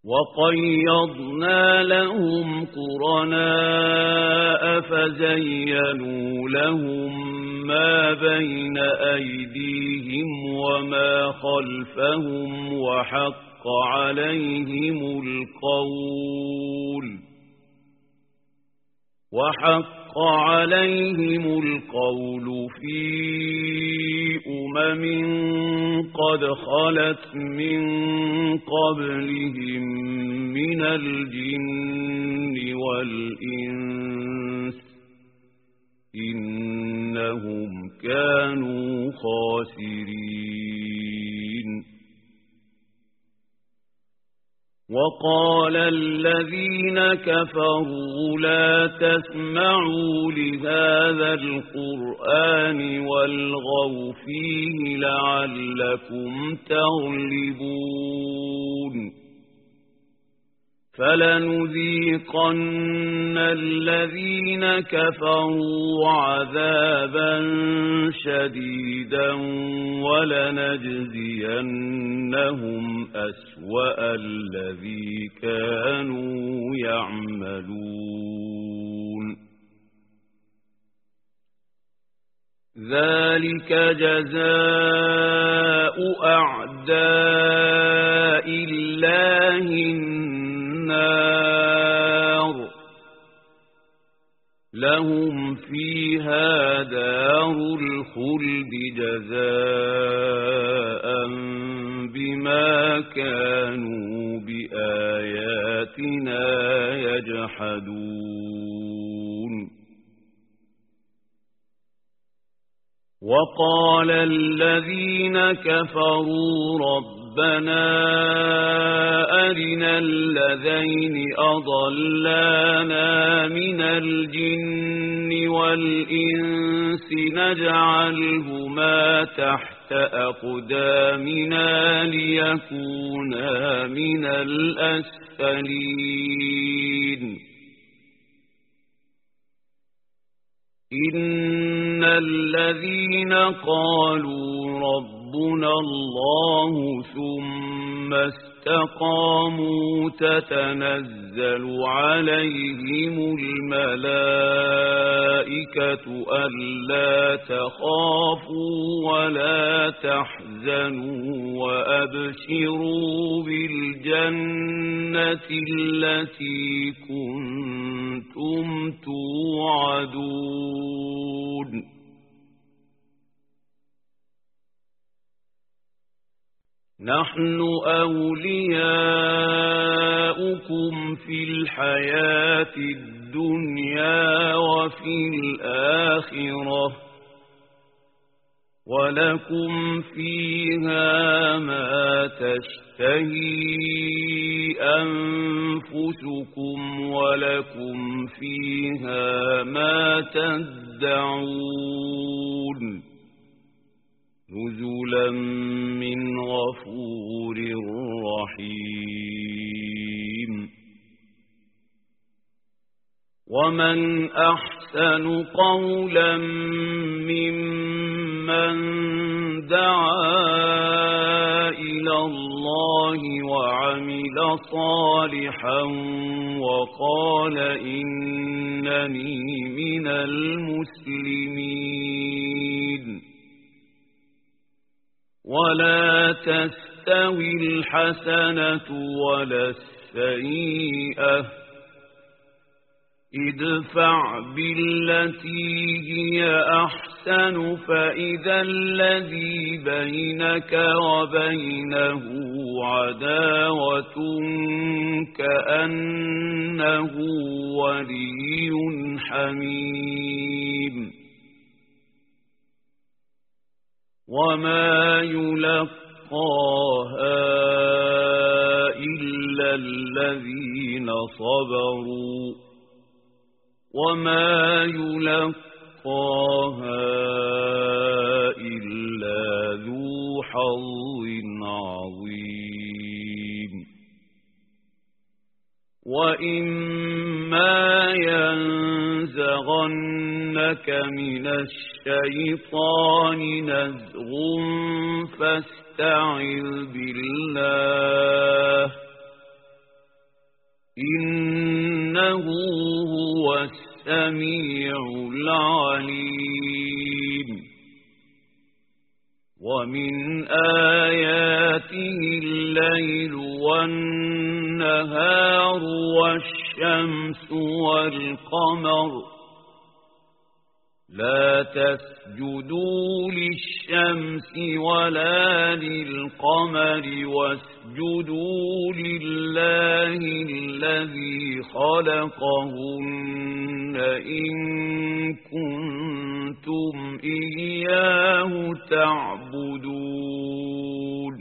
وقيضنا لهم قرناء فزينوا لهم ما بين أيديهم وما خلفهم وحق عليهم القول في قد خلت من قبلهم من الجن والإنس إنهم كانوا خاسرين. وقال الذين كفروا لا تسمعوا لهذا القرآن والغوا فيه لعلكم تغلبون. فلنذيقن الذين كفروا عذابا شديدا ولنجزينهم أسوأ الذي كانوا يعملون. ذلك جزاء أعداء الله النار لهم فيها دار الخلد جزاء بما كانوا بآياتنا يجحدون. وقال الذين كفروا ربنا أرنا الذين أضلانا من الجن والإنس نجعلهما تحت أقدامنا ليكونا من الأسفلين. إن الذين قالوا ربنا الله ثم استقاموا تتنزل عليهم الملائكة ألا تخافوا ولا تحزنوا وأبشروا بالجنة التي كنتم توعدون. نحن أولياؤكم في الحياة الدنيا وفي الآخرة ولكم فيها ما تشتهي أنفسكم ولكم فيها ما تدعون نزلا من غفور رحيم. ومن أحسن قولا ممن دعا إلى الله وعمل صالحا وقال إنني من المسلمين. ولا تستوي الحسنة ولا السيئة ادفع بالتي هي أحسن فإذا الذي بينك وبينه عداوة كأنه ولي حميم. وما يلقاها إلا الذين صبروا وما يلقاها إلا ذو حظ عظيم. وإما ينزغنك من الشيطان نزغ فاستعذ بالله إنه هو السميع العليم ومن آياته الليل والنهار والشمس والقمر لا تسجدوا للشمس ولا للقمر واسجدوا لله الذي خلقهن إن كنتم إياه تعبدون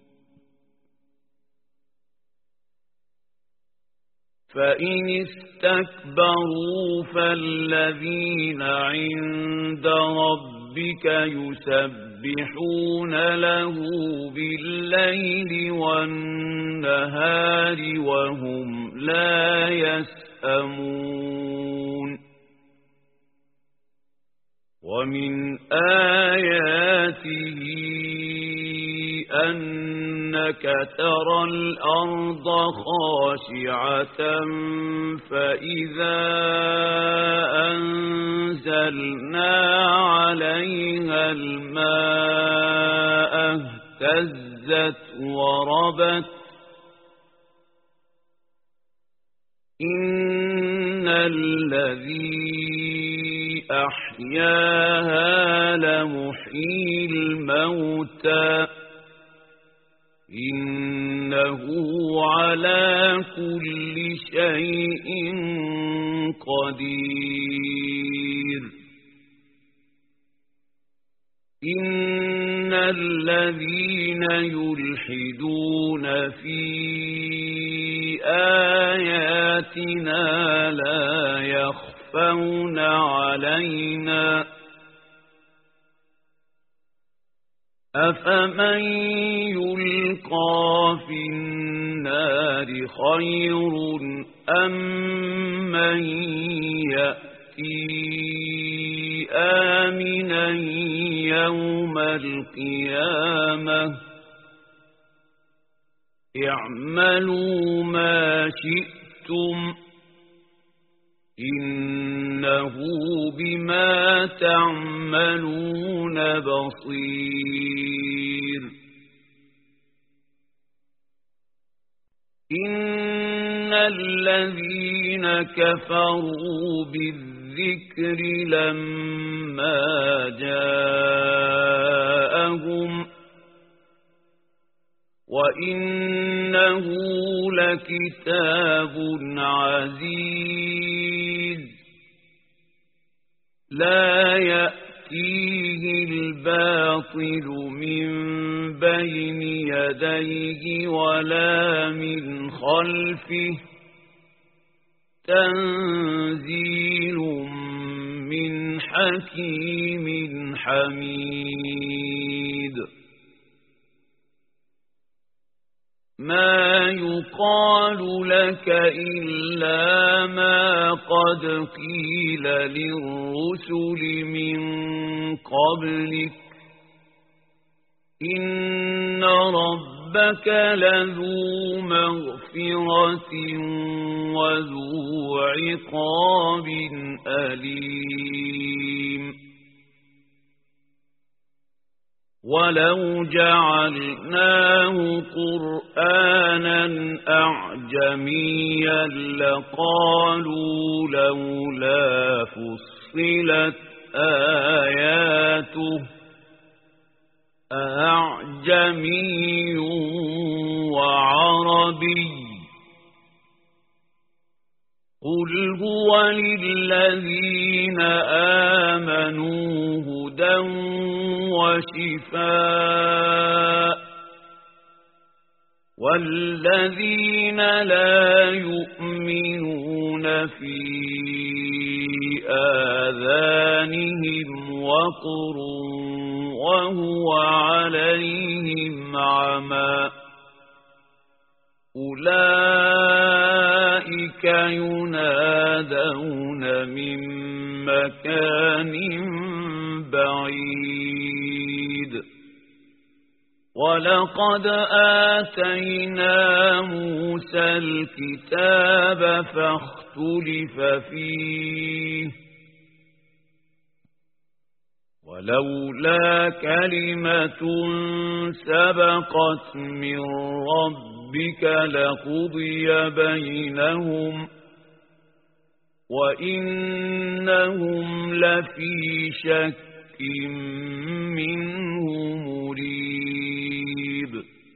فإن استكبروا فالذين عند ربك يسبحون له بالليل والنهار وهم لا يسأمون ومن آياته أنك ترى الأرض خاشعة فإذا أنزلنا عليها الماء اهتزت وربت إن الذي أحياها لمحيي الموتى إنه على كل شيء قدير إن الذين يلحدون في آياتنا لا يخفون علينا أفمن يلقى في النار خير أم من يأتي آمنا يوم القيامة اعملوا ما شئتم إنه بما تعملون بصير إن الذين كفروا بالذكر لما جاءهم وإنه لكتاب عزيز لا يأتيه الباطل من بين يديه ولا من خلفه تنزيل من حكيم حميد ما يقال لك إلا ما قد قيل للرسل من قبلك إن ربك لذو مغفرة وذو عقاب أليم ولو جعلناه قرآنا أعجميا لقالوا لولا فصلت آياته أعجمي وعربي قل هو للذين آمنوا هدى وشفاء والذين لا يؤمنون في آذانهم وقر وهو عليهم عمى أولئك ينادون من مكان بعيد ولقد آتينا موسى الكتاب فاختار اختلف فيه ولولا كلمة سبقت من ربك لقضي بينهم وإنهم لفي شك منه مريب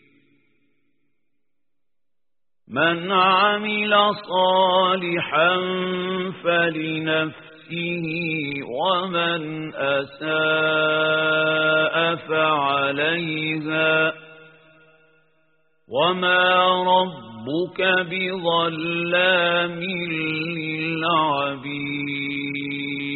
من عمل صالحا فلنفسه ومن أساء فعليها وما ربك بظلام للعبيد